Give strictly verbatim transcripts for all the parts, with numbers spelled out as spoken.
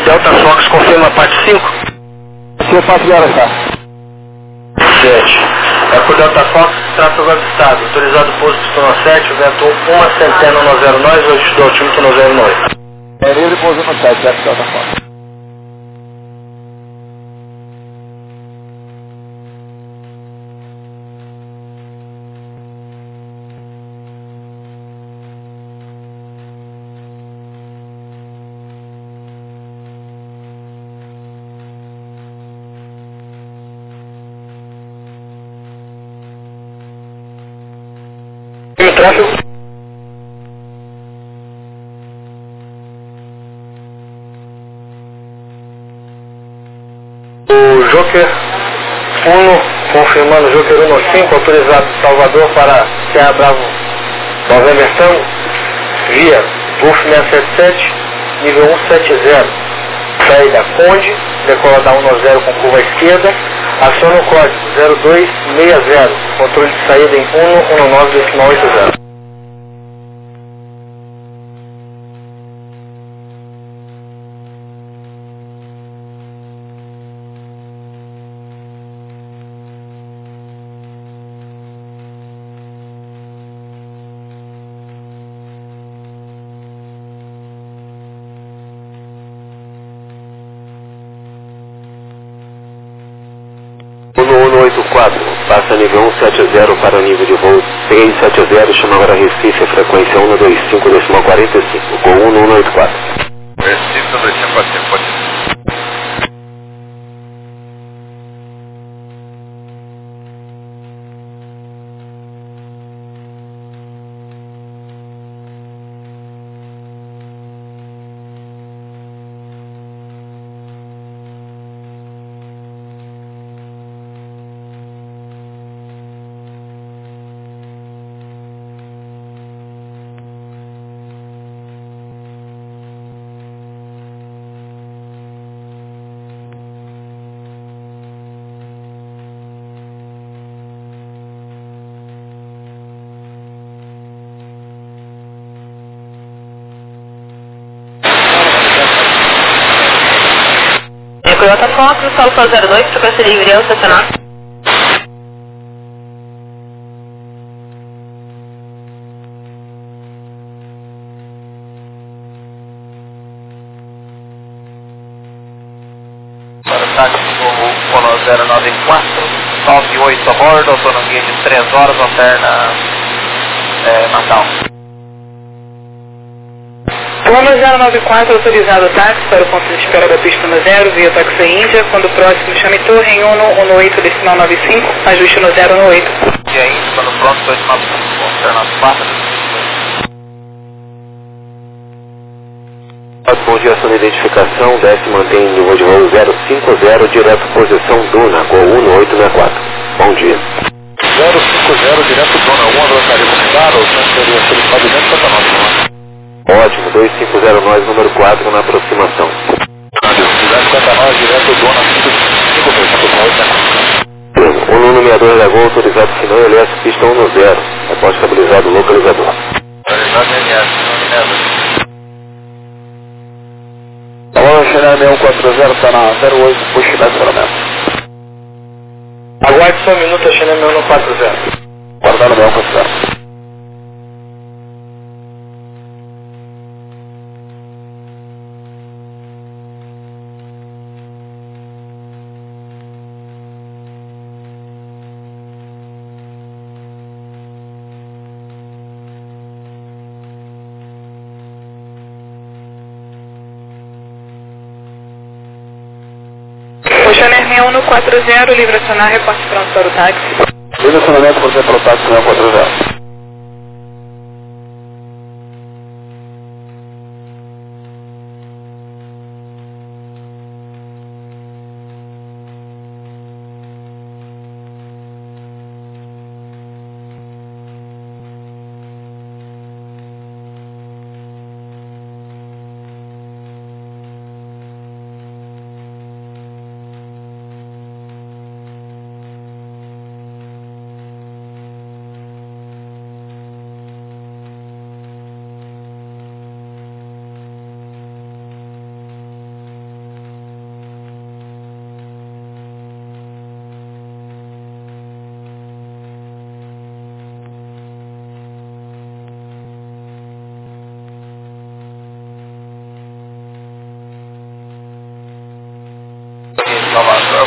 Delta Fox confirma a parte cinco. Sim, faço hora já. sete. É por Delta Fox, tráfego avistado. Autorizado posto pistão sete, vento uma centena no zero nove, altitude altímetro no zero nove. É livre pouso no sete, certo, Delta Fox. E o tráfego? O Joker Uno, confirmando Joker Uno cinco, autorizado Salvador para Serra Bravo November Tango, via Golf seiscentos e setenta e sete, nível cento e setenta. Saída Conde, decola da um zero com curva à esquerda, aciona o código zero dois seis zero, controle de saída em um um nove oito zero. um oito quatro, passa nível cento e setenta para o nível de voo trezentos e setenta, chama agora Recife, a frequência cento e vinte e cinco, decimal quarenta e cinco, Gol um um oito quatro. Recife, cento e vinte e cinco, pode ser, pode ser. Toyota Fox, Salto zero dois, frequência livre, ao estacionar. Para o táxi do Polo zero nove quatro, nove oito a bordo, autonomia de três horas, alterna é, Natal. Polo zero nove quatro, autorizado o táxi para o ponto de espera da pista no zero, via táxi Índia, quando próximo chame torre em um um oito, decimal noventa e cinco, ajuste no zero um oito. E aí, quando pronto, dois nove cinco, alterna quatro. Bom dia, sua identificação, desce e mantém nível de voo zero cinco zero, direto posição Duna, Gol um oito seis quatro. Bom dia. zero cinco zero, direto Dona um, avançaria com Claro, transferia aquele pavimento para nós. Ótimo, dois cinco zero nove, número quatro, na aproximação. duzentos e cinquenta e nove, direto Dona cinco cinco dois. O Nuno sessenta e dois da Gol, autorizado final, L S, pista um zero. Após estabilizado localizador. Autorizado L S, nominado. Alô, Chanel seis um quatro zero, está na zero oito, puxa dez quilômetros. Aguarde só um minuto, a Chanel seis um quatro zero. Guardando seis um quatro zero. Chanel seis um quatro zero, livre acionar, reporte pronto para o táxi. Livre acionamento por ser pelo táxi seis um quatro zero.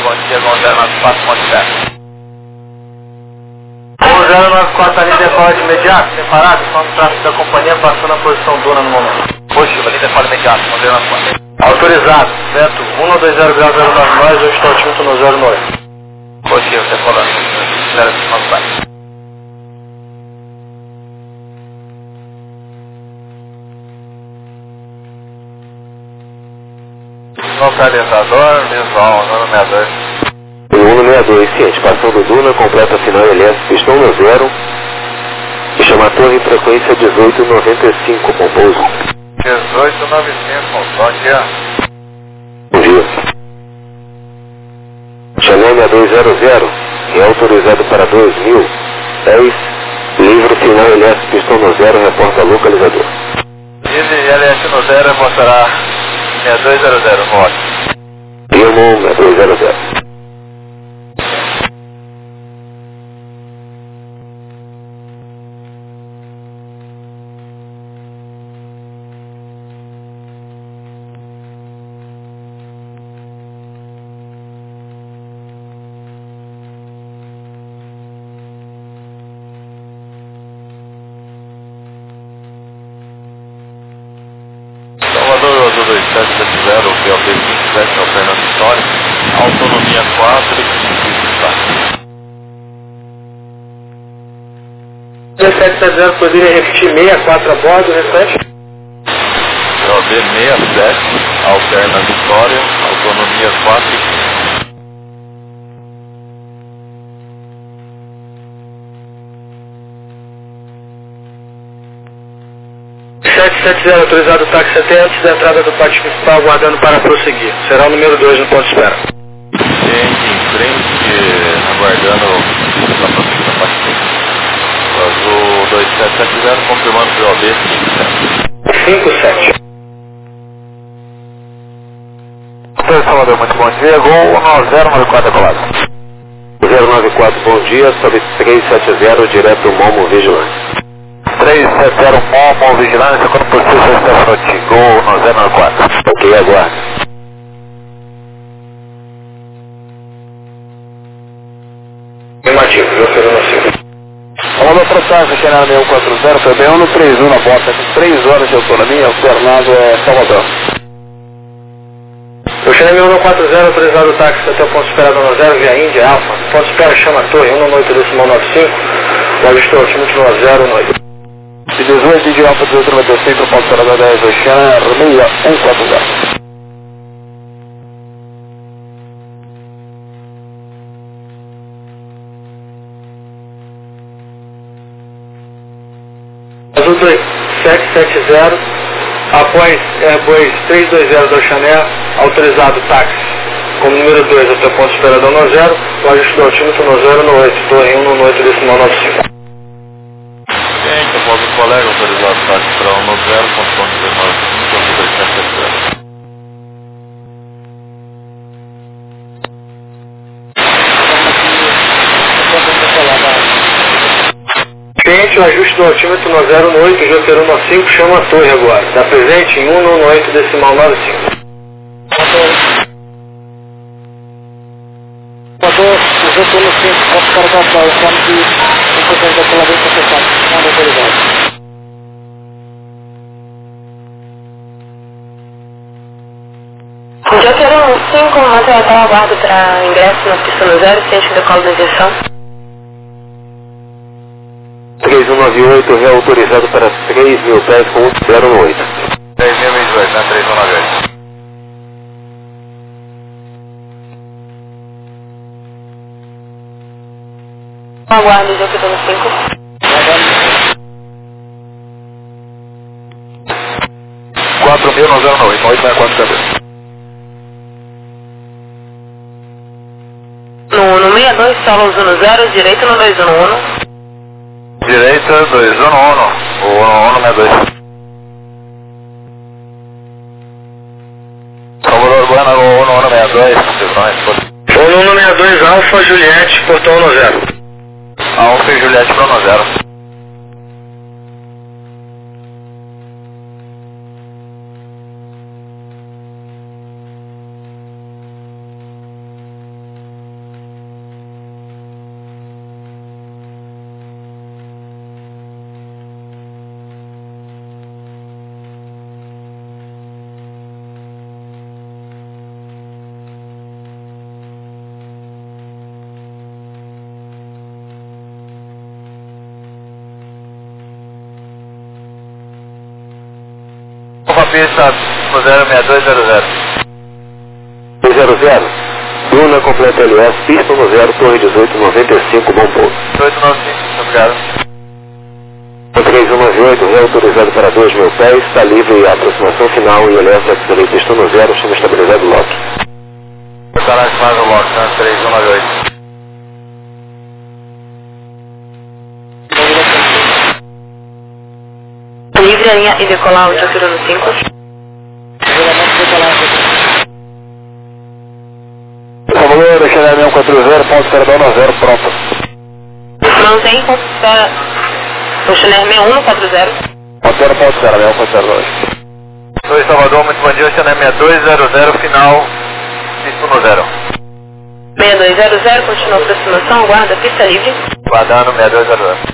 bom dia, um zero nove quatro, Monte um zero nove quatro ali decola de imediato, separado, som do tráfego da companhia passando a posição dona no momento. Positivo, ali decola imediato, um zero nove quatro. Autorizado, vento um nove zero grau zero nove nove, hoje estou altímetro no zero nove. Positivo, decolando, zero cinco nove quatro. Localizador, visual, nove seis dois. um sessenta e dois, ciente, passando Duna, completa final L S, pistão no zero. E chama a torre em frequência dezoito noventa e cinco, com pouso. dezoito noventa e cinco, bom dia. Bom dia. Chanel seis dois zero zero, é autorizado para dois mil, dez, livro final L S, pistão no zero, reporta localizador. Livre L S no zero, reportará seis dois zero zero, volte. Firmo seis dois zero zero. Salvador do dois sete sete zero, P O B vinte e sete, Fernando Vitória, autonomia quatro e sete sete zero, poderia repetir sessenta e quatro a bordo, restante? P O B sessenta e sete, Alterna Vitória, autonomia quatro. sete sete zero, autorizado o táxi até antes da entrada do pátio principal, aguardando para prosseguir. Será o número dois no ponto de espera. Gente em frente, aguardando a prosseguir da parte. Azul dois sete sete zero, confirmando P O B cinco sete. Doutor Salvador, muito bom dia. Gol zero nove quatro decolado. zero nove quatro, bom dia, sobe três sete zero, direto Momo Vigilante. três sete zero, Momo Vigilância, quando possível, está fronte. Gol zero nove quatro. Ok, aguarde. Afirmativo, viu, Fernando cinco. Salvador Protásio, canal seis um quatro zero, P B um no três um na bota, com três horas de autonomia, o Fernando é Salvador. O Chanel um quatro zero, autorizado o táxi até o ponto de espera Dona Zero, via Índia, Alfa. Ponto de espera chama a torre, um oito decimal nove cinco, hoje estou altímetro no zero nove. E dezoito de Alfa dezoito noventa e cinco, ponto de espera dez, o Chanel seis um quatro zero. Azul sete sete zero, após Airbus três dois zero da Chanel, autorizado táxi como número dois até o ponto de espera da nove zero, o ajuste do altímetro no zero no oito, torre um oito decimal nove cinco. Gente, após o colega autorizado táxi para um zero, ponto ponto dezenove, ponto dois sete sete zero. Cliente, o ajuste do altímetro no zero no oito, Joker um cinco, chama a torre agora. Está presente em um oito decimal nove cinco. Salvador, o Joker um cinco, posso carregar para o cano de cem por cento daquela vez para fechar. Não autorizado. Joker um cinco, mantém até o aguardo para ingresso na pista no zero, ciente do colo da injeção. três um nove oito, reautorizado para três mil pés com zero oito. três mil e vinte e dois, né? três um nove oito. Aguardo, Joker um cinco. quatro mil no zero nove oito, oito quatro também. No, no sessenta e dois, solo no zero, direito no dois um um. Direita, dois um um, o um um sessenta e dois. Salvador Bueno, o um um sessenta e dois, confirmações. O um sessenta e dois, Alfa Juliette, portão no zero. Alfa e Juliette para um zero. pista no zero seis dois zero zero. dois zero zero. Bruna completa L S, pista no zero, torre dezoito noventa e cinco, bom pouso. dezoito noventa e cinco, obrigado. três um nove oito, reautorizado para dois mil pés, está livre a aproximação final e eleva a pista no zero, chama estabilizado lock. Detalhe mais o lock, tá? três um nove oito. Livre a linha e decolar o Jokero no cinco. Por favor, deixa a um quatro zero, ponto espera no zero, pronto. Mantém ponto espera. O Chanel sessenta e um no quatro zero. Ponto zero, ponto espera, um quatro zero dois. dois Salvador, muito bom dia, Chanel sessenta e dois zero zero, final, pista no zero. seis dois zero zero, continua a aproximação, guarda, pista livre. Guardando sessenta e dois zero zero.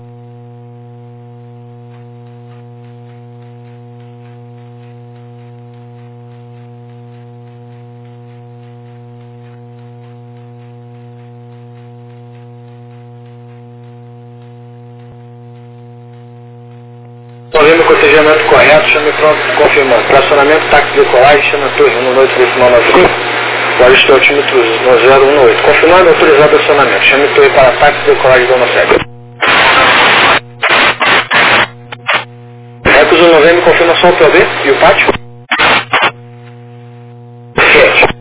Ouvindo o cotejamento correto, chame pronto, confirmando. Tracionamento, táxi de decolagem, chama torre um oito decimal nove cinco. Agora estou altímetro no zero um oito. Confirmando, autorizado acionamento. Chame torre para táxi de decolagem Dona Sega. Ecos um novembro, confirma só o P O B e o pátio. sete.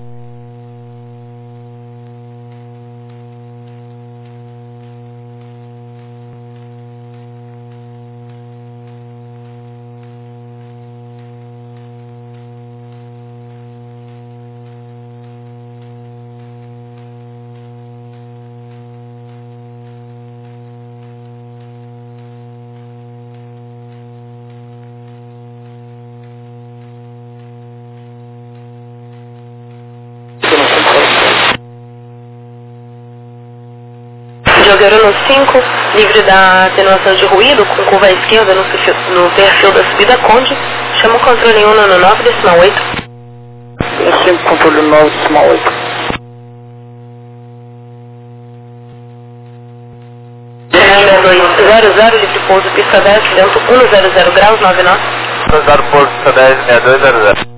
Jokero no cinco, livre da atenuação de ruído, com curva à esquerda no, no perfil da subida Conde. Chama o controle um no nove decimal oito. cinco, controle nove decimal oito. seis dois zero zero, livre pouso, pista dez, vento um zero zero graus, nove nove. Autorizado pouso, pista dez, sessenta e dois zero zero.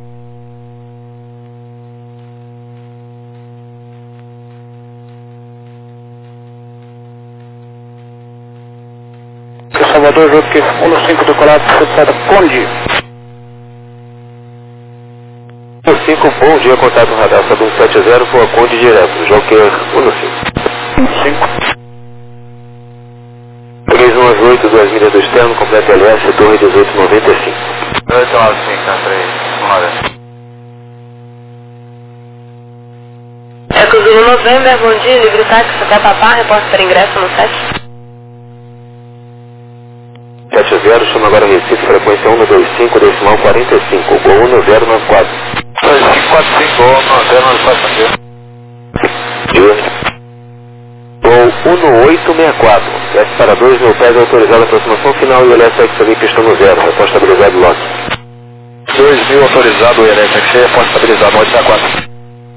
Salvador, Joque um cinco decolado, certificado Conde. um cinco, bom dia, contato radar Sabu sete zero com a Conde direto, Joque um cinco. cinco. três um nove oito, duas milhas do externo, completa L S, torre dezoito noventa e cinco. dezoito noventa e cinco, três um nove. Ecos um November, bom dia, livre táxi até Papá, reporte para ingresso no sete. sete zero, chama agora Recife, frequência um dois cinco, decimal quarenta e cinco, Gol um zero nove quatro. dois cinco quatro cinco, um zero nove quatro. Gol um oito seis quatro, S para dois mil pés, autorizado a aproximação final e o L S X ali pista no zero, repórter estabilizado lock. dois mil autorizado, o L S X, repórter estabilizado, oito seis quatro.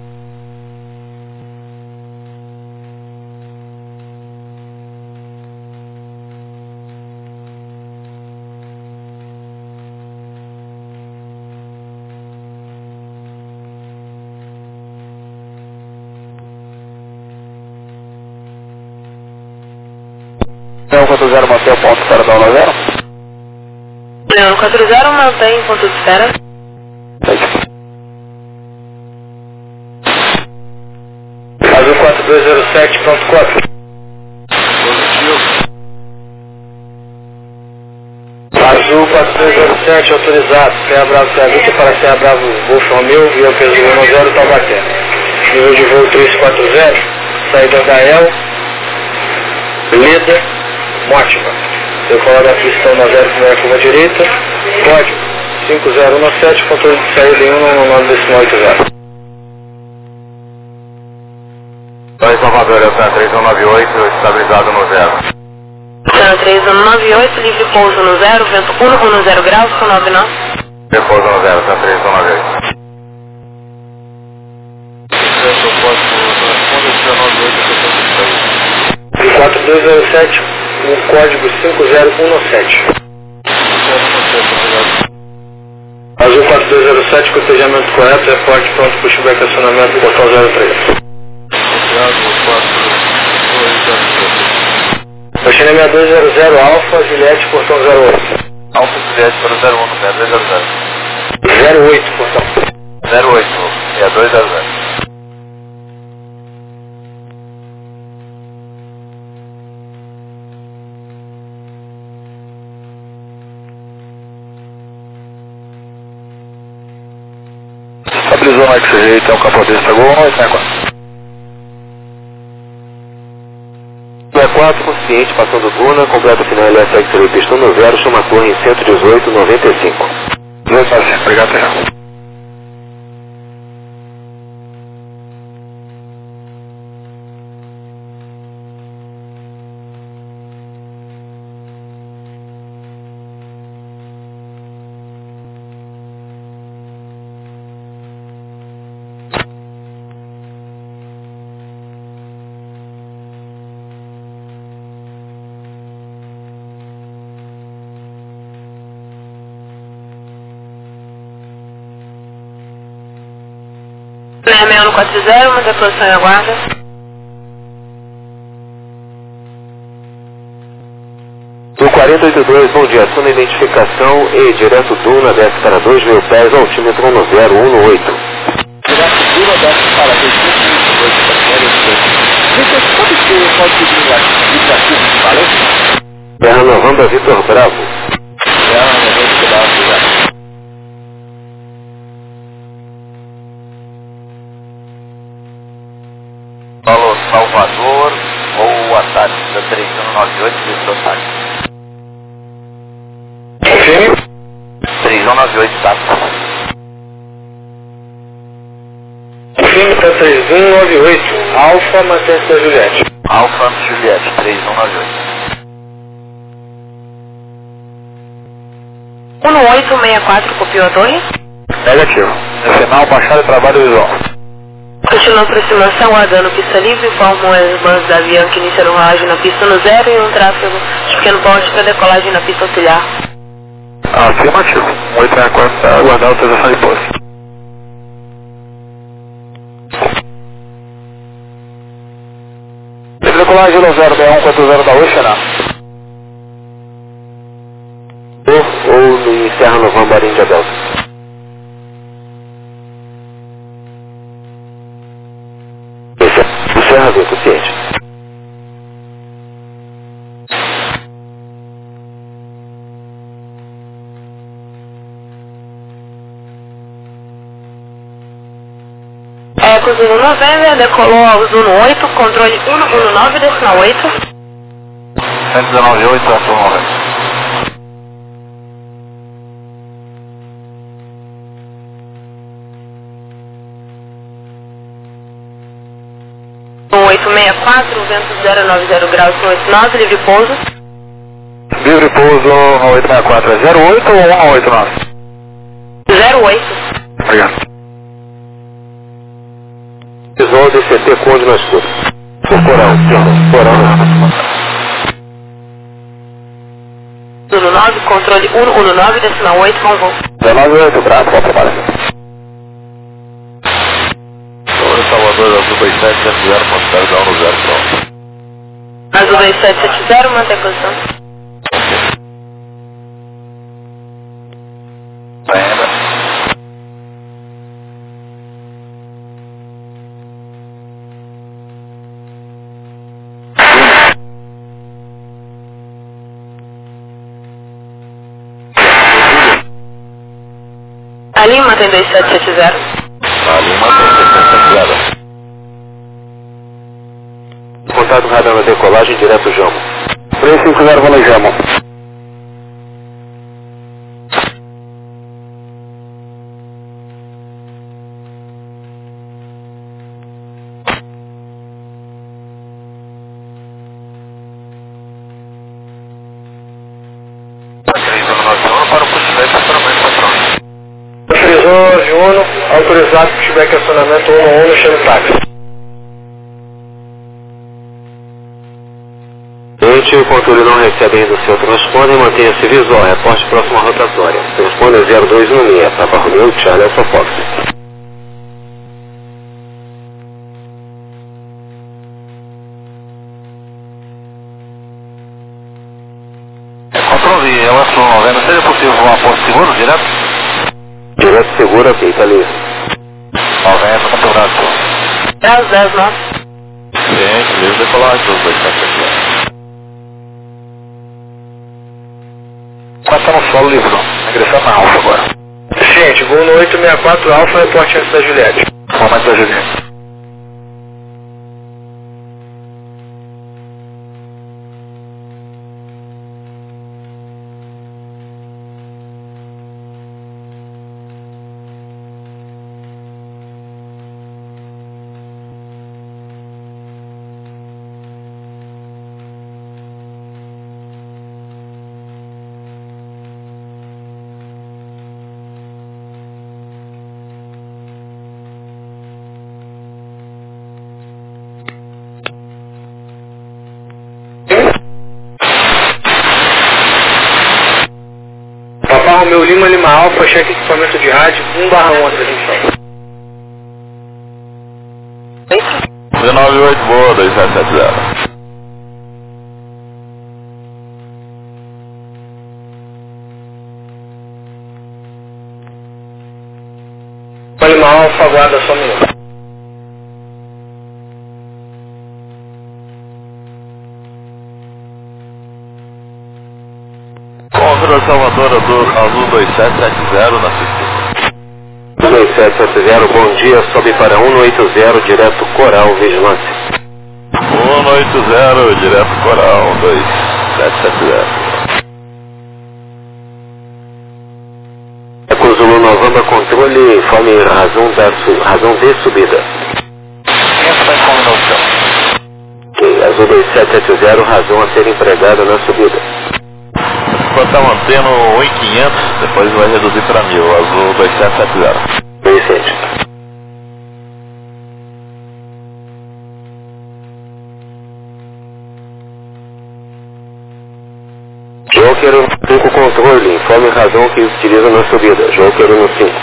um quatro zero, mantém o ponto para dar zero. Leão quatro zero, mantém ponto de espera. Azul quatro dois zero sete, ponto quatro. Positivo. Azul quatro dois zero sete, autorizado. Serra Bravo, Serra Vista para Serra Bravo, Golfo Romeu, via peso um zero, Taubaté. Nível de voo três quatro zero, saída da El, Leda, Mótima. Decolar da pista um zero, primeira curva direita. Código cinco zero um sete, controle de saída em um nove decimal oito zero. dois Salvador, Elsan três um nove oito, estabilizado no zero. Elsan três um nove oito, livre pouso no zero, vento um zero graus com nove nove. Repouso no zero, Elsan três um nove oito. quatro dois zero sete, o código cinco zero um sete. Azul quatro dois zero sete, cotejamento correto, reporte pronto, pushback, acionamento, portão zero três. Oceania seis dois zero zero, Alfa, Juliette, portão zero oito. Alfa Juliette para o zero um, seis dois zero zero. zero oito, portão. zero oito, seis dois zero zero. Estabilizou no X G, tem um campo desse, pegou um oito seis quatro. seis quatro, consciente, passando Duna, completa o final L S X pistão no zero, chama a torre em cento e dezoito, noventa e cinco. Obrigado, Terra. seis seis um quatro zero, manda a posição e aguarda. Do quarenta e oito dois, bom dia, aciona a identificação e direto Duna, desce para dois mil pés, altímetro um zero um oito. Direto Duna, desce para dois mil e oito. Você sabe que pode pedir aqui, valeu? Terra Novamba, Vitor Bravo. Terra Novamba, Vitor Bravo, Falou Salvador ou Atari, da três um nove oito, do Atari. Confirme. três um nove oito, tá? Confirme, tá três um nove oito, Alfa, Matheus da Juliette. Alfa Juliette, três um nove oito. um oito seis quatro, copiou a torre. Negativo. No final, baixada e trabalho visual. Continua a aproximação, aguardando pista livre, informam as bandas da avião que iniciaram rolagem na pista no zero e um tráfego de pequeno porte para decolagem na pista auxiliar. Afirmativo. oito seis quatro para aguardar a autorização de pouso. Decolagem no zero seis um quatro zero da Oceana. Ou no Serra Novamba, Índia Delta. Serra Vento, ciente. É, com o Zulu November, decolou ao Zulu oito, controle cento e nove, decimal oito. cento e dezenove, oito, ação nove. oito seis quatro, vento zero nove zero graus, cento e oitenta e nove, livre pouso. Livre pouso no oito seis quatro, é zero oito ou um oito nove? zero oito. Obrigado. Visual D C T Conde na escuta. O coral, coral na escuta. Zulu nove, controle cento e nove, decimal oito, com voo. dezenove oito, braço, pode preparar. Salvador, Azul dois sete sete zero, postado da um no zero, pronto. Azul dois sete sete zero, mantém a posição. Ainda. A Lima tem dois sete sete zero. A Lima tem dois sete sete zero. Contato radar na decolagem, direto Jamo. três cinco zero, vou no Jamo. três um nove um para o pushback, acionamento patrão. três um nove um, autorizado pushback, acionamento um um no chame táxi. Gente, o controle não recebe ainda o seu transponder, mantenha-se visual, reporte próxima rotatória. Transponder zero dois um seis, Papa Romeo, Charlie Alpha Fox. Controle, eu acho noventa, seria possível voar posto seguro, direto? Direto seguro, ok, tá livre. noventa, muito obrigado. dez, dez, nove. Gente, livre decolagem dos dois sete sete zero. Quase tá no solo livre, ingressando na Alfa agora. Gente, voo no oito seis quatro Alfa, reporte antes da Juliette. Momento da Juliette. Papa Romeo Lima Lima Alfa, cheque equipamento de rádio um barra um, transmissão. dezenove oito, boa, dois sete sete zero. Lima Alfa, aguarda só um minuto. Contra Salvador Azul, Azul dois sete sete zero na pista. dois sete sete zero, bom dia, sobe para um oito zero, direto Coral, vigilância. um oito zero, direto Coral, dois sete sete zero. Eco Zulu Novamba, controle, informe razão, da su, razão de subida. Essa vai como no chão. Ok, Azul dois sete sete zero, razão a ser empregada na subida. Enquanto tá mantendo um mil e quinhentos, depois vai reduzir para mil, Azul dois sete sete zero. Vicente. Joker cinco controle, informe razão que utiliza na subida. Joker no cinco.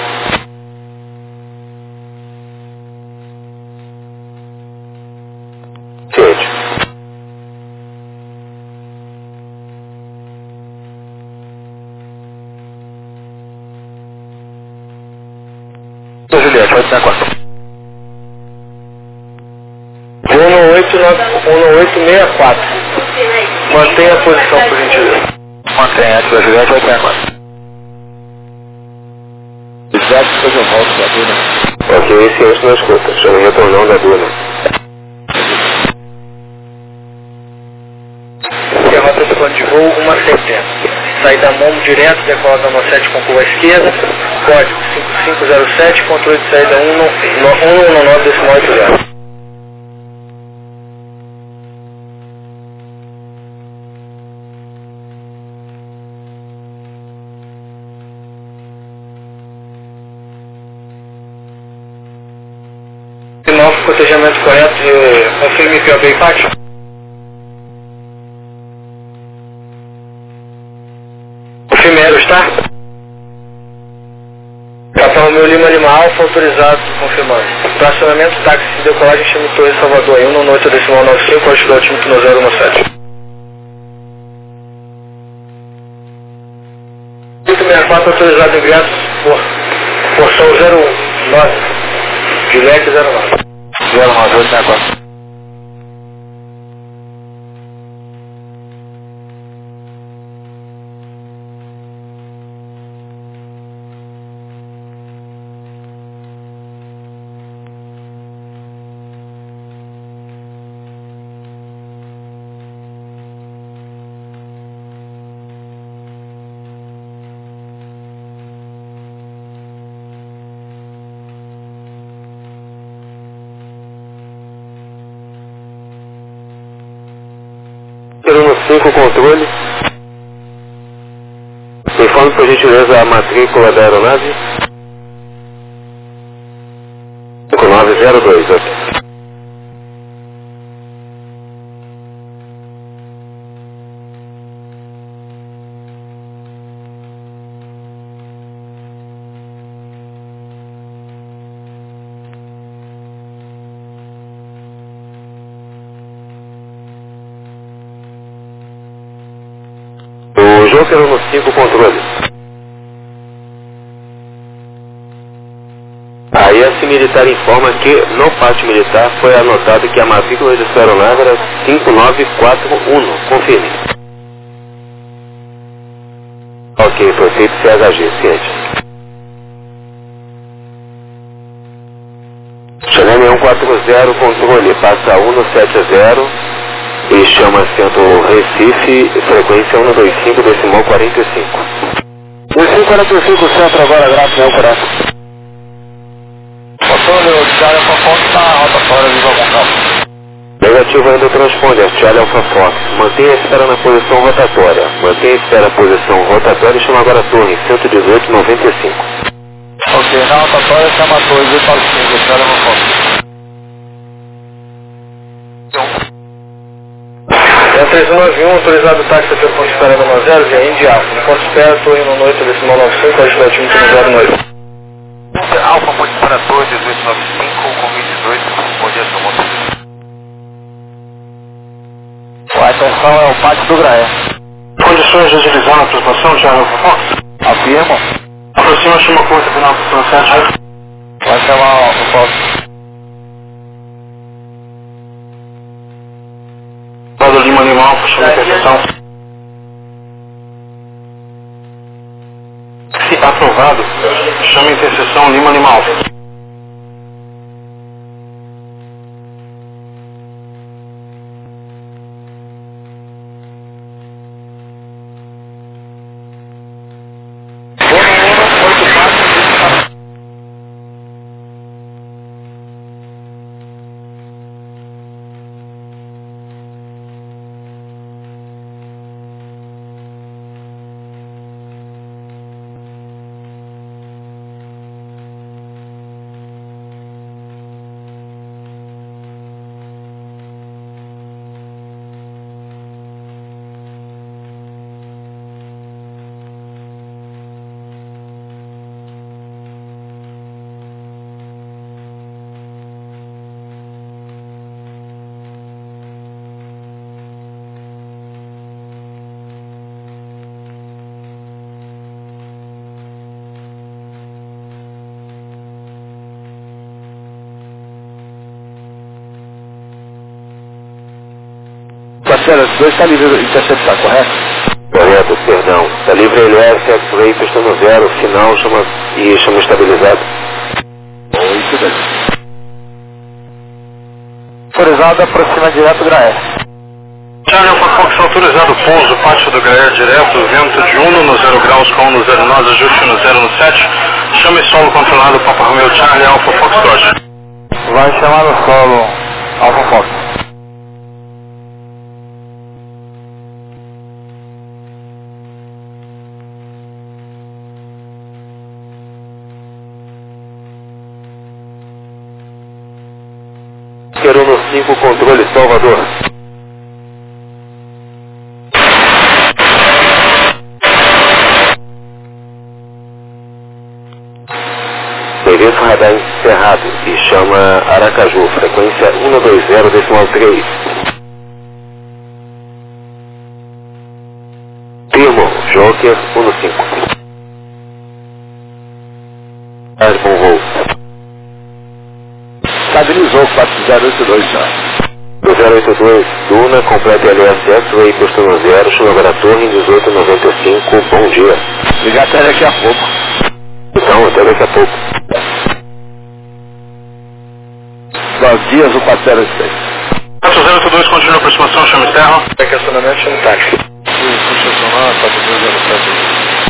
Ciente. Juliette, vai ter a quatro. Voo no oito seis quatro. Mantenha a posição, por gentileza. Mantenha antes da Juliette, vai ter a quatro. Exato, depois eu volto pra Duna. Ok, ciente na escuta. Chama retornando da Duna. E a rota de plano de voo uma setenta. Saída Momo direto, decola da nove sete com curva à esquerda. Código cinco cinco zero sete, controle de saída um um nove decimal oito zero. Novo cotejamento correto de confirme P O B e Pátio. Confirme Aerostar. Papa Romeo Lima Lima Alfa, autorizado, confirmando. Estacionamento, táxi de decolagem, Chame Torre Salvador, um no oito decimal nove cinco, código altímetro no zero um sete. oito seis quatro, autorizado, ingresso por porção zero um nove. Juliette zero nove. zero nove oito seis quatro. Número cinco, controle. Informe por gentileza a matrícula da aeronave. cinco nove zero dois, ok. Joker no cinco, controle. A I S militar informa que no pátio militar foi anotado que a matrícula de sua aeronave era cinco nove quatro um. Confirme. Ok, prefeito C H G, ciente. Chalene um quatro zero, controle, passa um sete zero e chama assento Recife, frequência um dois cinco, decimal quarenta e cinco. dois cinco quarenta e cinco, centro agora, gráfico, não correto. Controle, Charlie Alpha Fox está rotatória de algum campo. Negativo ainda transponde, Charlie Alpha Fox. Mantenha a espera na posição rotatória. Mantenha a espera na posição rotatória e chama agora a torre, cento e dezoito, noventa e cinco. Ok, na rotatória chama a torre de Paulo cinco, Charlie Alpha Fox. É três nove um, autorizado o táxi pelo ponto de espera número zero, via Indiápolis. Ponto de espera, torre no oito, decimal noventa e cinco, legislativo zero nove. Alfa, ponto de espera torre, dezoito noventa e cinco, com mil e dezoito, bom dia, seu motorista. A atenção é o pátio do Graé. Condições de utilizar na aproximação, Charlie Alpha Fox? Afirma. Aproxima, chama a curta final do sete. Vai chamar o Fox. Lado Lima Animal, chama a interseção. Se aprovado, chama a interseção Lima Animal. Parceiro, dois está livre de interceptar, correto? Correto, perdão. Está livre L S, X-Ray, pistão zero, final chama, e chama estabilizado. Isso daí. Autorizado, aproxima direto do Graé. Charlie Alpha Fox, autorizado pouso, pátio do Graé direto, vento de um no zero graus com um no zero nove, ajuste no zero no sete. Chame solo controlado, Papa Romeo Charlie Alpha Fox Dodge. Vai chamar no solo Alpha Fox. Quero no cinco, controle Salvador. Serviço radar encerrado e chama Aracaju, frequência um dois zero, decimal três. Firmo, Joker um cinco. Mais bom voo. Estabilizou quatro zero oito dois, senhor. zero oito dois, Duna, completa L S X-Ray, custo no zero, chama agora a torre, dezoito noventa e cinco, bom dia. Ligar até daqui a pouco. Então, até daqui a pouco. Dois dias, o quatro zero oito seis. quatro zero oito dois, continua a aproximação, chama externo. Estacionamento, chama táxi. Puxa, somar, quatro zero zero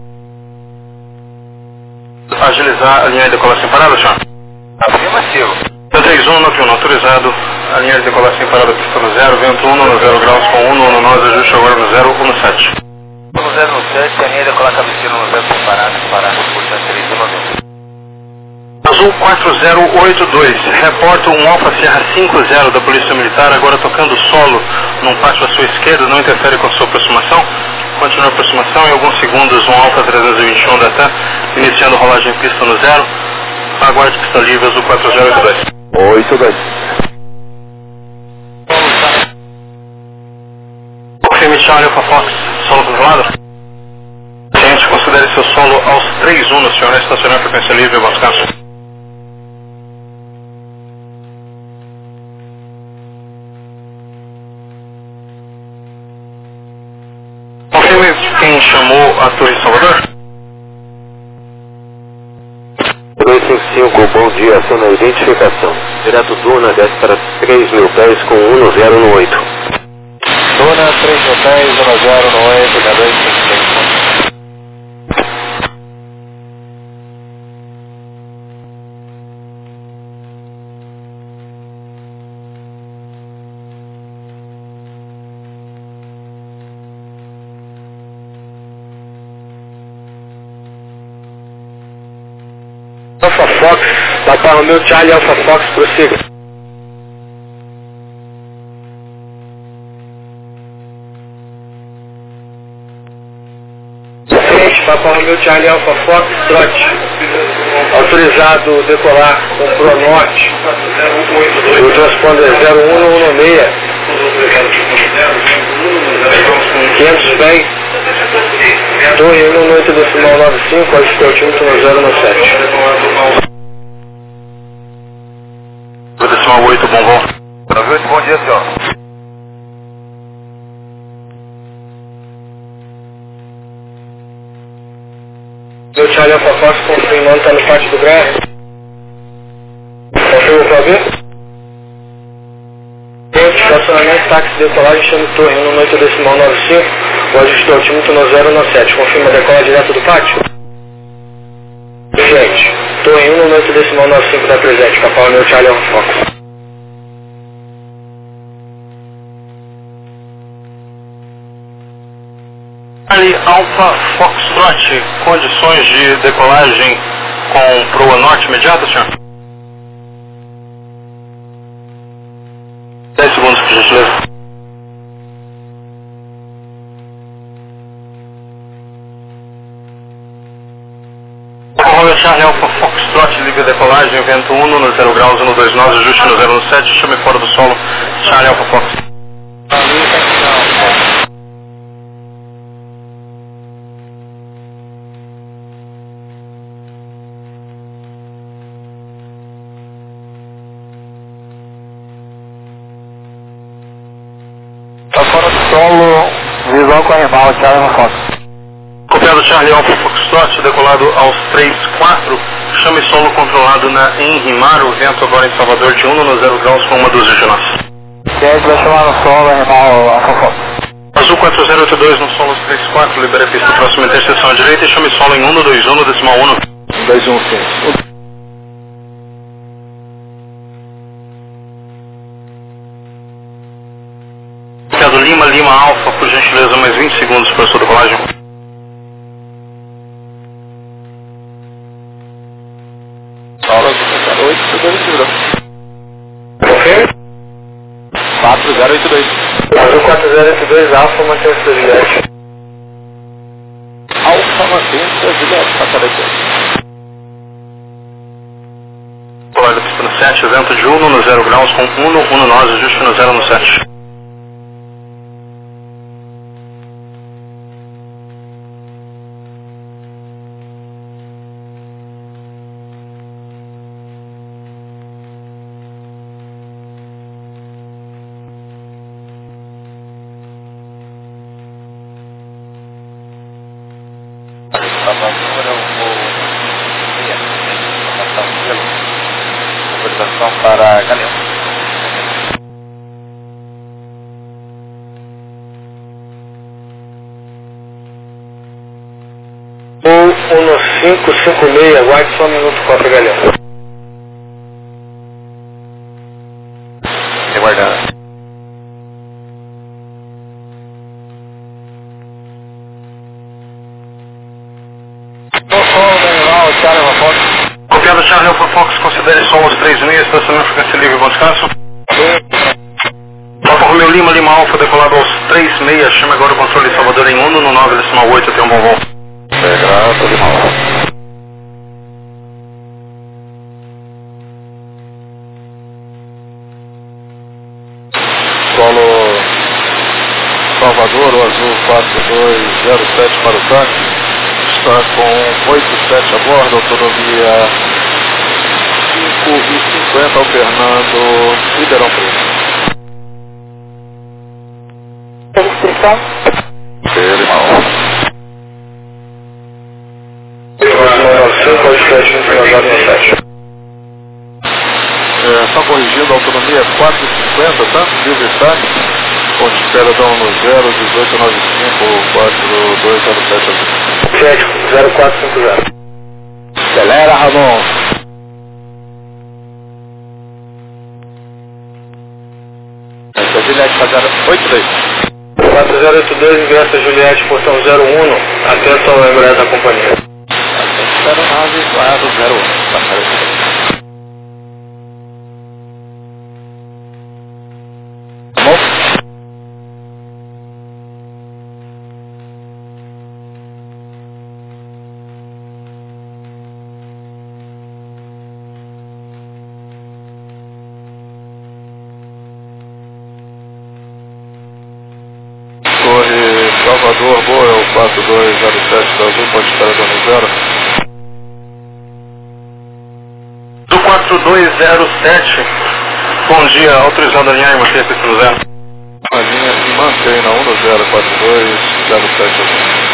sete. Agilizar a linha de decolar parada, senhor? Afirmativo. três um nove um, autorizado, a linha de decolar parada, pista no zero, vento um no zero graus com um no nove, ajuste agora no zero um sete. No zero sete, a linha de decolar cabeceira no zero parada, parada, puxa, três um nove um. Azul quatro zero oito dois, reporta um Alfa Sierra cinco zero da Polícia Militar, agora tocando solo num pátio à sua esquerda, não interfere com a sua aproximação. Continua a aproximação, em alguns segundos um Alfa trezentos e vinte e um da T A M, iniciando rolagem em pista no zero. Aguarde pista livre, Azul quatro zero oito dois. oito dois. Confirme Charlie Alpha Fox, solo controlado. seu solo aos três um, senhor, estacionar frequência livre, bom descanso. Confirme quem chamou a Torre Salvador. dois cinco cinco, bom dia, aciona a identificação. Direto Duna, desce para três mil pés com um zero no oito. Duna, três mil pés, um zero no oito, da dois cinco cinco. Alpha Fox, Papa Romeo Charlie Alpha Fox, prossiga. Frente, Papa Romeo Charlie Alpha Fox, trote. Autorizado decolar com Pronorte. O transponder zero um um seis. quinhentos pés. Torre um no oito decimal nove cinco, ajustei o altímetro no zero no sete. Decimal oito, bom voo. oito, bom dia, senhor. Meu Charlie Alpha Fox confirmando, está no pátio do Grêmio. Confirma para ver? Estacionamento, táxi, decolagem, chame Torre um no oito decimal nove cinco, o ajuste do altímetro no zero no sete. Confirma decolar direto do pátio? Gente, Torre um no oito decimal nove cinco da presente, Papa Meu Charlie Alpha Fox. Ali, Alpha Foxtrot, condições de decolagem com proa norte imediata, senhor? dez segundos, por gentileza. Alpha Charlie Alpha Foxtrot, liga decolagem, vento um no zero graus, no dois nove, ajuste no zero no sete, chame fora do solo, Charlie Alpha Fox. Tá fora do solo, visão com animal, Charlie Alpha Fox. Copiado Charlie Alpha Foxtrot, decolado aos três quatro, chame solo controlado na Henrimaru, vento agora em Salvador de um no zero graus com uma dúzia de nós. Quem vai chamar no solo, animal Alpha Fox. Azul quatro zero oito dois no solo três quatro, libera a pista próxima interseção à direita e chame solo em um no dois um no decimal um. dois um, sim. Copiado Lima, Lima Alpha, por gentileza, mais vinte segundos para a sua decolagem. oito zero oito dois. Confirma? quatro zero oito dois. Azul quatro zero oito dois, Alfa, mantém a estabilidade. Alfa, mantém a estabilidade, passa daqui. Colada pista no sete, vento de um no zero graus com um no um no nós, ajuste no zero no sete. Para Galeão. um no cinco cinco seis, aguarde só um minuto, Copa Galeão. Aguardando. Copiado Charlie Alpha Fox, considere só os três meia, estacionamento frequência livre, bom descanso. Papa Romeo Lima, Lima Alpha, decolado aos três meia, chama agora o controle de Salvador em um no nove decimal oito, tem um bom voo. Graças Lima Alpha. Solo Salvador, o azul quatro dois zero sete para o táxi. está com oito sete a bordo, autonomia cinco e cinquenta, alternando Ribeirão Preto. Restrição? Animal. É, só corrigindo, a autonomia é quatro e cinquenta, tá? Livre está. Ponto de espera dão no zero dezoito nove cinco quatro dois zero sete sete zero quatro cinco zero. Acelera, Ramon. Essa é Juliette fazendo oito três. quatro zero oito dois, ingressa Juliette, portão zero um, atento ao lembrete da companhia. zero nove quatro zero um. Passagem. Torre Salvador, boa, é o quatro dois zero sete da Azul, pode estar dando zero. Do quatro dois zero sete, bom dia, autorizado a linha e manter esse zero. A linha se mantém na um no zero quatro dois zero sete Azul.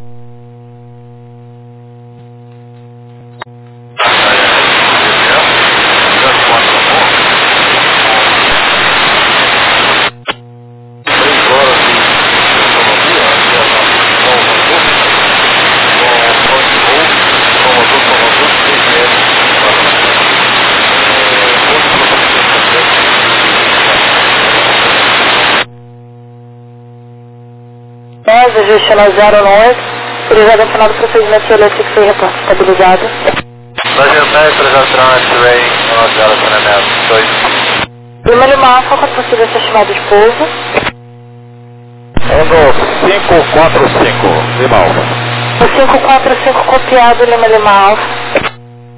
Ajuste no zero nove, autorizado ao final do procedimento elétrico foi reporte estabilizado. dois mil e dez, autorização X-Ray, no zero acionamento, dois. Lima Lima Alfa, quando possível ser chamado de pouso. Ando cinco quatro cinco, Lima Alfa. O cinco quatro cinco copiado, Lima Lima Alfa.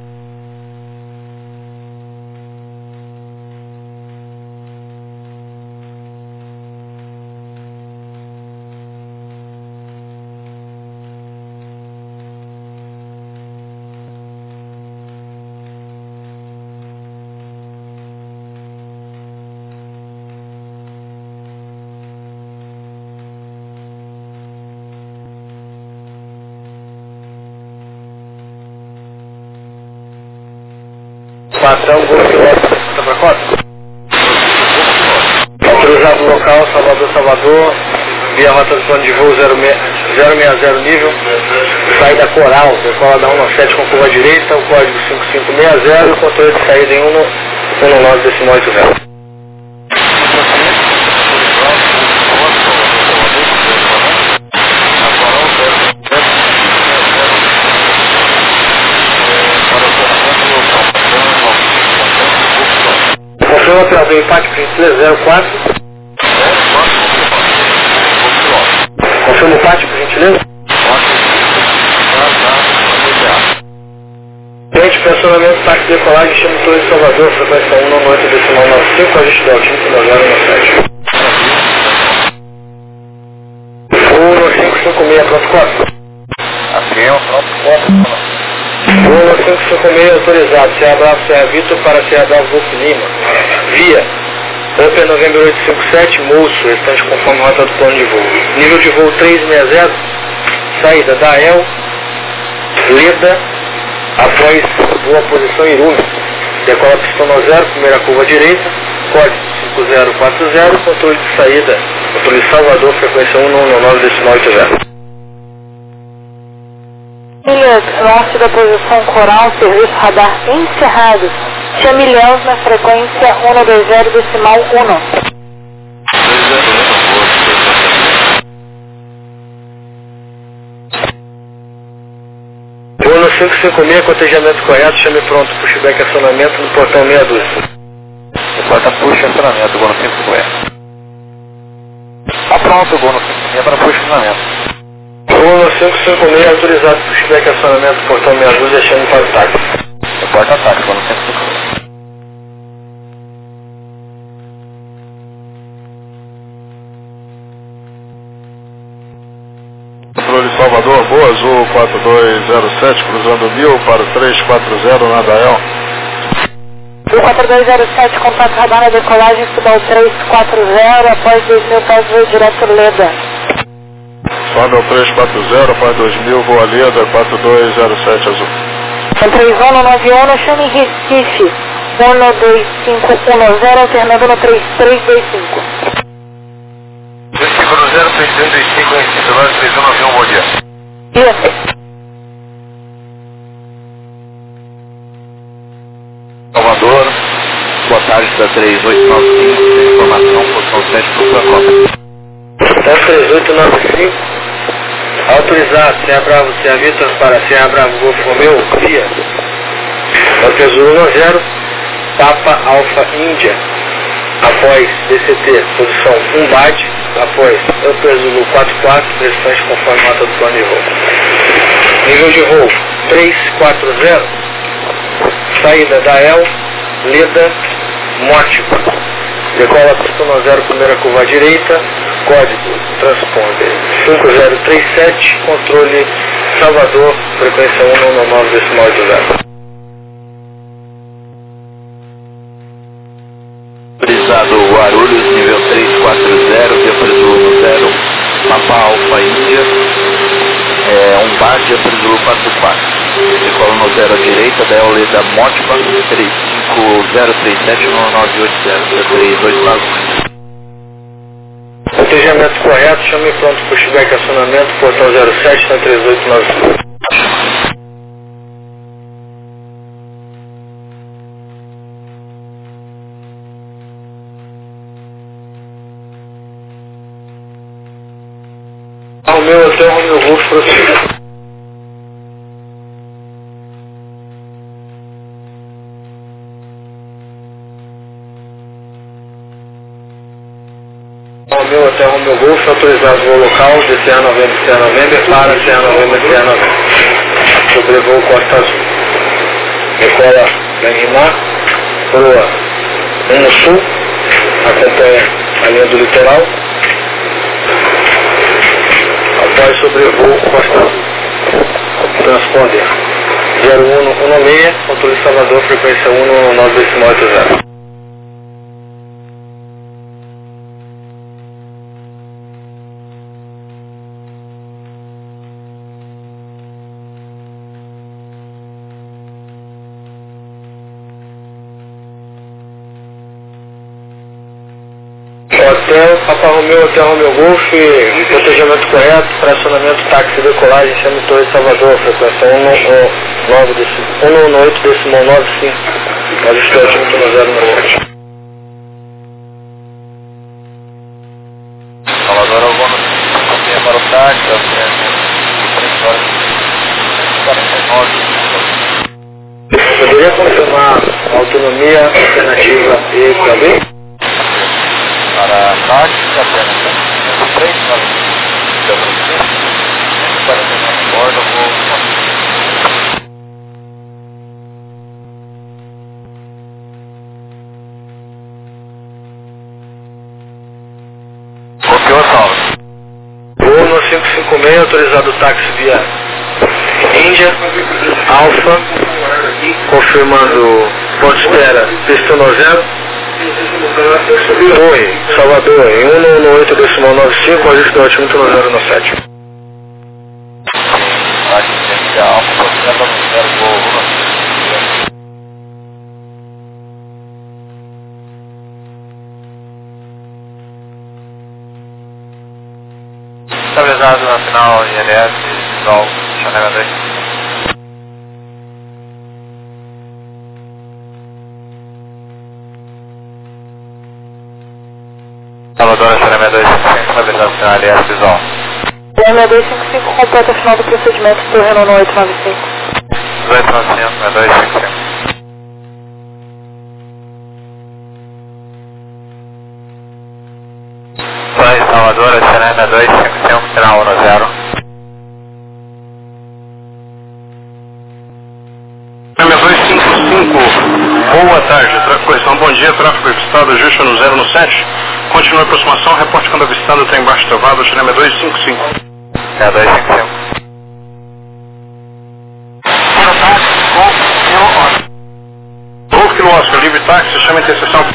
Patrão, Golf Lopes, Tabacota. Autorizado local, Salvador, Salvador, via rota do plano de voo zero seis zero nível, saída Coral, decola da um sete com curva direita, o código cinco cinco seis zero, controle de saída em um nove decimal oito zero. Confirma o operador empate por gentileza zero quatro. Confirma o empate por gentileza. Frente, pressionamento, taxa de decolagem, chama o Torre de Salvador, frequência um nove oito decimal nove cinco, ajuste da altíssima da zero um sete. um cinco cinco seis, pronto quatro. Avião, pronto quatro. um cinco cinco seis autorizado, Serra Bravo, Serra Vitor para Serra Bravo, Golfo Lima. Via Open November oito cinco sete, Moço, restante conforme rota do plano de voo. Nível de voo trezentos e sessenta, saída da El, Leda, após boa posição Irume. Decola pistão no zero, primeira curva direita, código cinco zero quatro zero, controle de saída, controle de Salvador, frequência um nove nove decimal oito zero. Ilhas, norte da posição Coral, serviço radar encerrado. Chame Ilhéus na frequência um dois zero decimal um. Uno cinco cinco seis, cotejamento correto, chame pronto, pushback acionamento no portão meia dúzia. Porta puxa acionamento, Gono cinco cinco seis. Tá pronto, Gono cinco cinco seis para puxa acionamento. Uno cinco cinco seis, autorizado pushback acionamento no portão meia dúzia, chame para o táxi. Porta táxi, Gono cinco cinco seis. Controle Salvador. Salvador, Boa Azul quatro dois zero sete, cruzando mil para três quatro zero na Dael. quatro dois zero sete, contato radar na decolagem, Sudal três quatro zero, após dois mil, pós voo direto Leda. Sudal três quatro zero, após dois mil, voa Leda, quatro dois zero sete Azul. três um nove um, chame Recife, um dois cinco um zero, alternando no três três dois cinco. Recife no zero, três três dois cinco, Recife, Lodge três um nove um, bom dia. Isso. Salvador, boa tarde da três oito nove cinco, informação, posição sete para o Francopa. Da três oito nove cinco, autorizado, Serra Bravo, Serra Vitor para Serra Bravo, Golfo Romeu, via Hotel Zulu zero, Papa Alfa Índia, após D C T, posição um B A D, após Hotel Zulu quatro quatro, restante conforme nota do plano de voo. Nível de voo três quatro zero, saída da El, Leda, Mótico. Decola pistão zero, primeira curva à direita, código transponder cinco zero três sete, controle Salvador, frequência um um nove decimal oito zero. Autorizado Guarulhos, nível três quatro zero, via Presumo zero, Papa Alfa Índia, é, um B A D, Presumo quatro quatro. Decola no zero à direita, da Leda Mótipa, três cinco zero três sete nove oito zero, três oito nove. Protegimento correto, chame pronto, pushback acionamento, portão zero sete na três oito nove cinco. Ao meu hotel, ao meu Golfo, prossiga. Ao meu hotel, ao meu Golfo, autorizado voo local de C A noventa C A noventa para C A noventa C A noventa. Sobrevoo Costa Azul. Decola Benrimar, proa um no sul, acompanha a linha do litoral. Após sobrevoo Costa Azul. Transponder zero um um seis, controle Salvador, frequência um um nove decimal oito zero. Hotel, Papa Romeu, Hotel Romeu Golf, protegimento correto, fracionamento, táxi, decolagem, chame Torre Salvador, frequência um um oito decimal nove cinco, ajustante um zero nove sete. Salvador, alguma confirma para o táxi, Poderia confirmar a autonomia alternativa E para B? para táxi, apenas três nove cinco, para o bordo, Copiou, salve. Voo no cinco cinco seis, autorizado táxi via Índia, Alfa, confirmando ponto de espera, pistão zero. Torre, Salvador, em um um oito decimal nove cinco, ajuste do altímetro no zero nove sete. Estabilizado na final I L S, Sol, Chanel dois. Salvador, Chanel dois cinco cinco, estabilizado na final I L S, Sol. Chanel dois cinco cinco, completa final do procedimento, Torre no oito nove cinco. oito nove cinco, dois cinco cinco. Salvador, Chanel dois cinco cinco, final um zero. Chanel dois cinco cinco, boa tarde, tráfego correção, bom dia, tráfego avistado, ajuste no zero no sete, continua a aproximação, reporte quando avistado, está embaixo travado, Chanel dois cinco cinco. É dois cinco cinco. táxi, chama a interseção.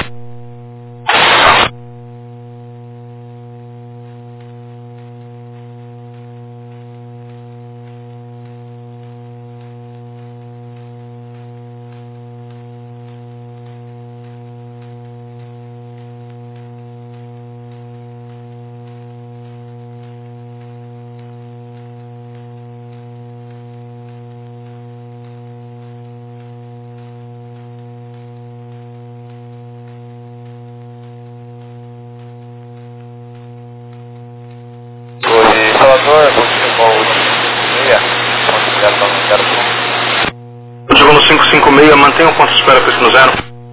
Chegou no cinco cinco seis, mantenha o ponto de espera pista no zero.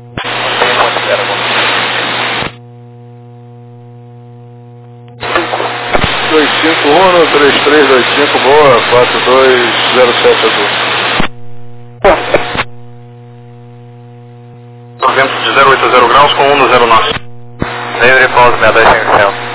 dois cinco um, três três dois cinco, boa, quatro dois zero sete azul. Vento de zero oito zero graus com um no zero nove. Livre pouso seis dois cinco zero.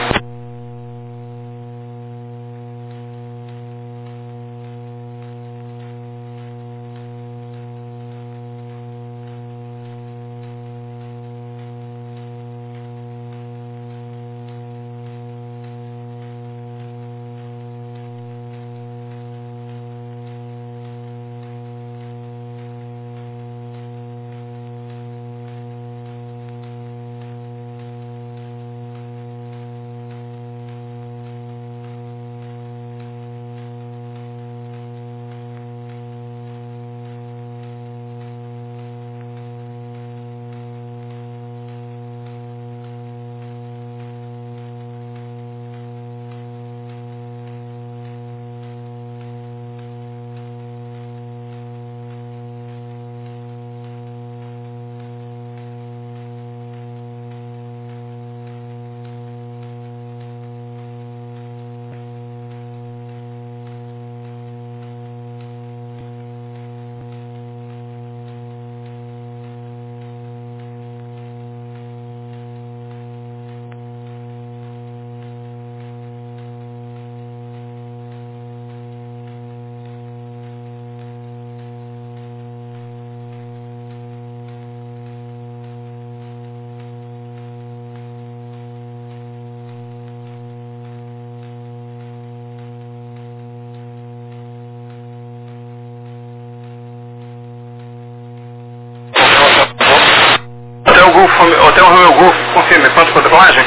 Hotel Romeo Golf, confirme, quanto para a decolagem?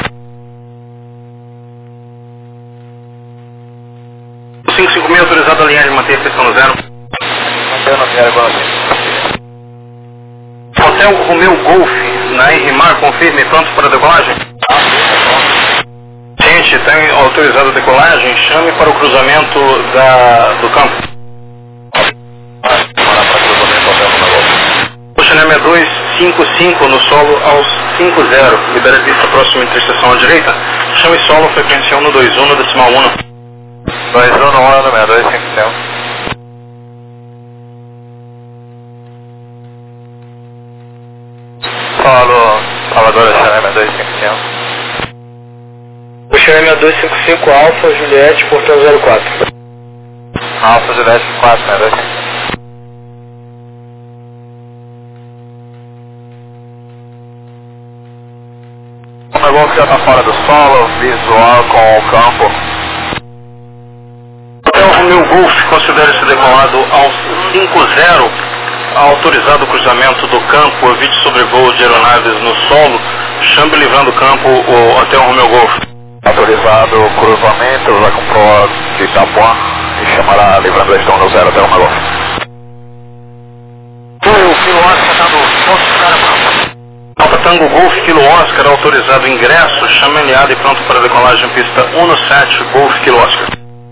cinco cinco seis autorizado a linha de manter a pressão no zero. Manter no zero, igual Hotel Romeo Golf, na Henry Mar, confirme, pronto para a decolagem? Gente, tem autorizado a decolagem, chame para o cruzamento da, do campo. Oceanemia dois cinco cinco no solo aos cinco zero, libera pista próxima interseção à direita, chame solo frequencial no dois um no decimal um. dois um no um, número dois cinco cinco. Solo, Salvador, Oceanemia dois cinco cinco. Oceanemia dois cinco cinco, Alfa, Juliette, portão zero quatro. Alfa, Juliette, quatro, né, dois cinco cinco. O negócio já está fora do solo, visual com o campo. Hotel Romeo Golf, considere-se decolado aos cinco zero, autorizado o cruzamento do campo, evite sobrevoo de aeronaves no solo, chame livrando o campo o Hotel Romeo Golf. Autorizado o cruzamento, já comprou de Itapuã e chamará livrando a estão no zero até o Romeo Golf. O Kilo Oscar está no ponto de cara. Alfa Tango Golf, Kilo Oscar, autorizado ingresso, chame aliado e pronto para decolagem pista um no sete, Golf, Kilo Oscar.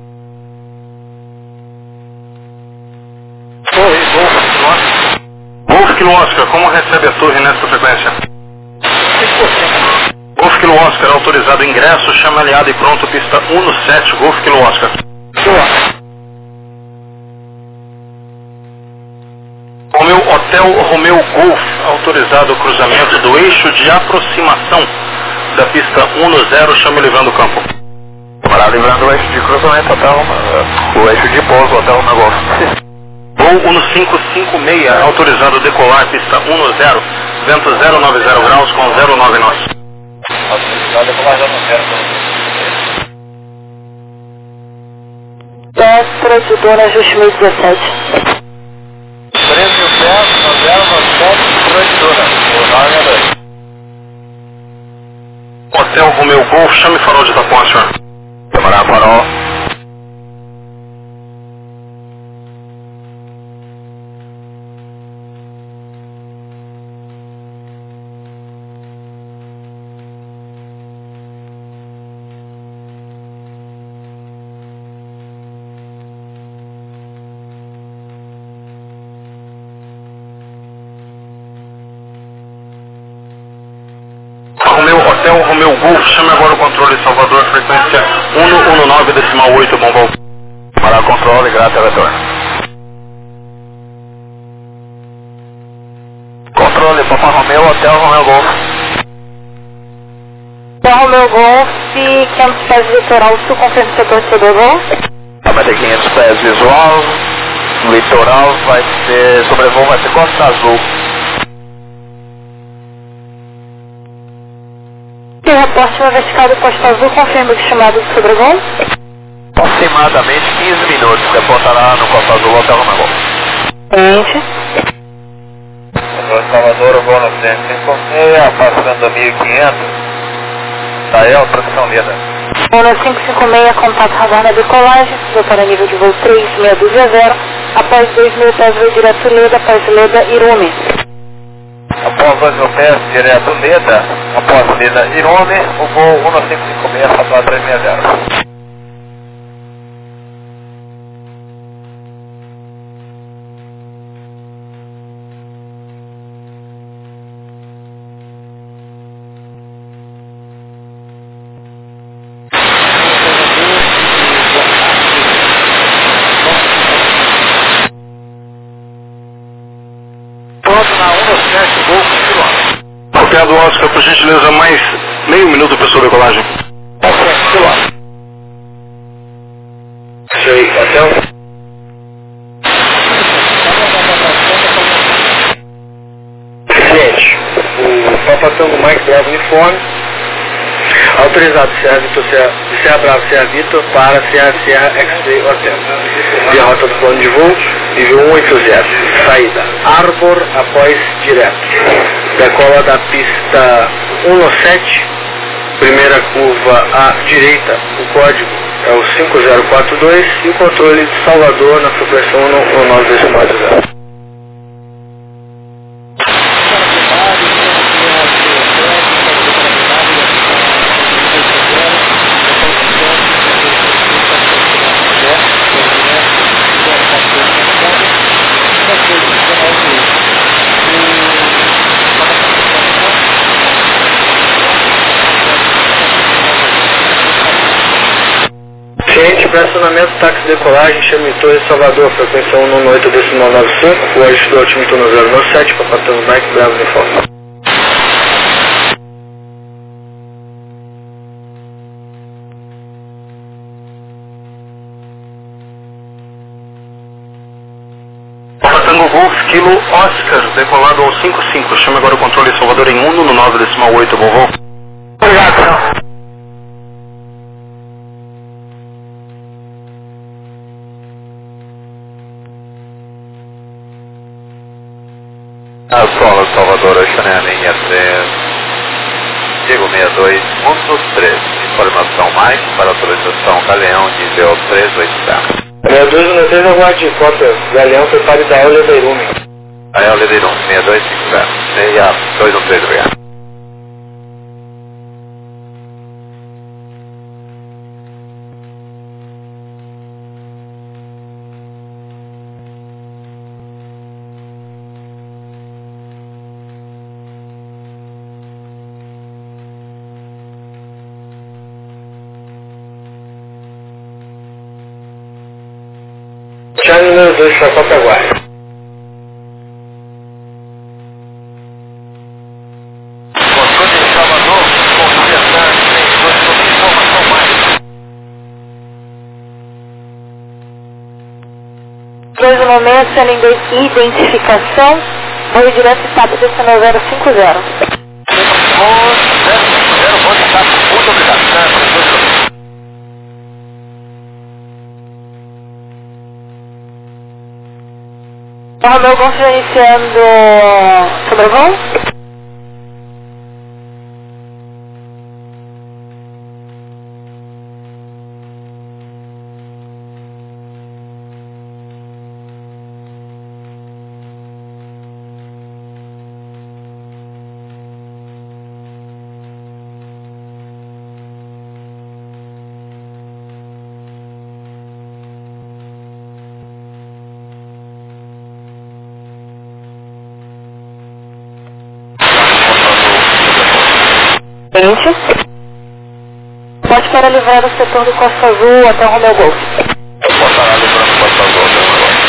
Torre, Golf, Kilo Oscar. Golf, Kilo Oscar, como recebe a torre nesta frequência? Golf, Kilo Oscar, autorizado ingresso, chame aliado e pronto pista um no sete, Golf, Kilo Oscar. Romeo Hotel Romeo Golf, autorizado o cruzamento do eixo de aproximação da pista um no zero, chame livrando o campo. Para livrando o eixo de cruzamento até o, o eixo de pouso até o Romeo Golf. Voo um no cinco cinco seis, autorizado decolar pista um no zero, vento zero nove zero graus com zero nove nós. dez para de dona, ajuste mil e dezessete. três mil pés, zero nove sete, para de dona, o nove é dois. Hotel Romeu Golf, chame farol de Itapuã, senhor. Camará farol. Romeu, Hotel Romeu Golf, chame agora o controle Salvador, frequência um um nove decimal oito, bom voo. Para controle, graças, retorno. Controle, Papa Romeu, Hotel Romeu Golf. Hotel Romeu Golf, quinhentos pés litoral sul, confirme setor sobre voo. Vai ter quinhentos pés visual, litoral vai ser, sobrevoo vai ser Costa Azul. E reporte uma vertical do Costa Azul, confirma o chamado de sobrevoo. Aproximadamente quinze minutos, reportará no Costa Azul, Hotel Romeu Golf. Gente. Salvador, o voo novecentos e cinquenta e seis, passando mil e quinhentos. Tael, produção lida. Ono cinco cinco seis, contato radar na decolagem, vou para nível de voo três seis dois zero, após dois mil pés, voo direto Leda, após Leda, Irume. Após dois mil pés, direto Leda, após Leda, Irume, o voo um cinco cinco seis, Fatula três seis zero. Copiado Oscar, por gentileza, mais meio minuto para sua decolagem. Sei, hotel. Cliente, o Papa Tango Mike Bravo Uniforme, autorizado Serra Vitor, Serra, Serra Bravo Serra Vitor para Serra Serra X-Ray Hotel. Via rota do plano de voo, nível cento e oitenta, saída Arbor após direto. Decola da pista cento e sete, primeira curva à direita, o código é o cinco zero quatro dois e o controle de Salvador na frequência um um nove decimal zero. Cliente, pressionamento, táxi decolagem, chame Torre Salvador, frequência um um oito decimal nove cinco, o ajuste do altimetro zero nove sete, para Tango Mike Bravo Uniforme. Papa Tango Golf, Kilo Oscar, decolado ao cinco cinco, chame agora o controle Salvador em um um nove decimal oito, bom voo. Obrigado, senhor. A Sola Salvador, chanelinha três, Diego sessenta e dois, ponto três, informação Mike para autorização Galeão, nível trezentos e oitenta. sessenta e dois um três, aguarde cópia, Galeão, prepare da Eule da Irume. A Eule da Irume, sessenta e dois cinquenta, seis dois um três, obrigado. Chame número dois para cópia aguarde. Controle de Salvador, conversar três dois sobre informação mais. Dois momentos, sendo identificação, Vou direto estado destino zero cinco zero. zero cinco zero, vou estar muito obrigado. Romeu Golf já iniciando sobrevoo. Pode para livrar o setor do Costa Azul até o Romeu Golf. Pode parar livrando o Costa Azul até o Romeu Golf.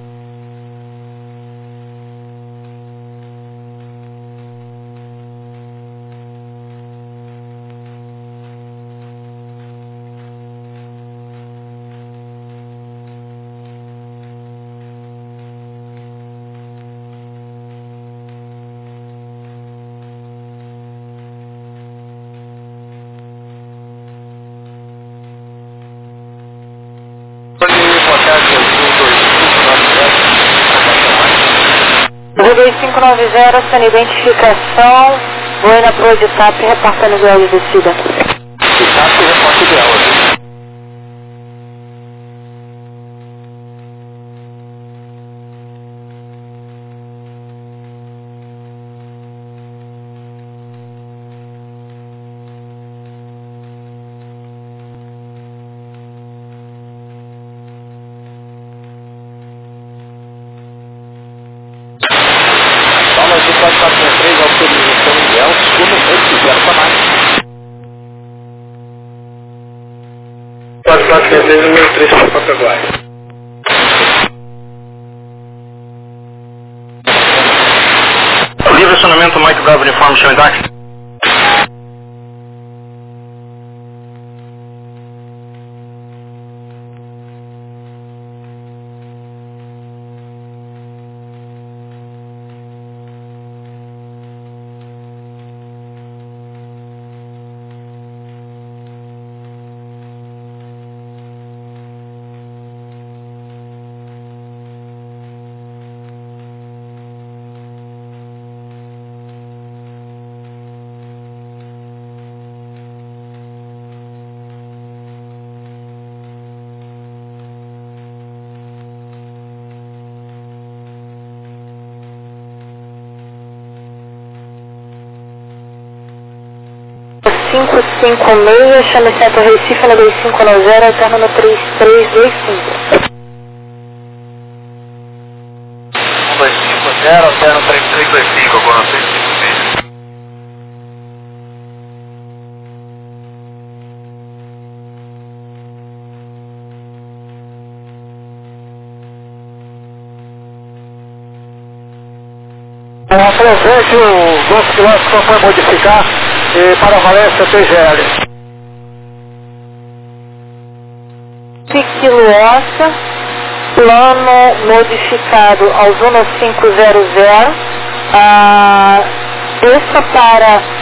dois cinco nove zero, sem identificação, vou na proa de TAP e reportando grau de descida. De TAP e reporte grau, aqui. quatro quatro três, autorização ideal, desculpa, se quiser chamar. quatro quatro três, número três para Paraguai. Livre acionamento, Mike Bravo, uniforme, chão e táxi. cinco cinco seis, chame certo Recife no dois cinco nove zero, alterno no três três dois cinco. um dois cinco zero, alterno três três dois cinco, agora três cinco seis. Aproveite o nosso piloto que foi modificar e para a Valência T G L. Piquiluosa, plano modificado ao Zona cinco zero zero, ah, desça para